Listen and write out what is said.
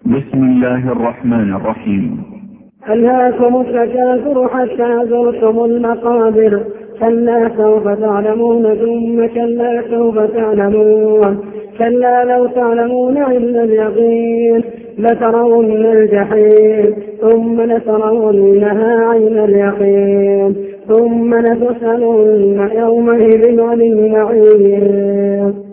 بسم الله الرحمن الرحيم. ألهاكم التكاثر حتى زرتم المقابر، كلا سوف تعلمون ثم كلا سوف تعلمون، كلا لو تعلمون علم اليقين لترون الجحيم ثم لترونها عين اليقين ثم لتسألن يومئذ عن النعيم.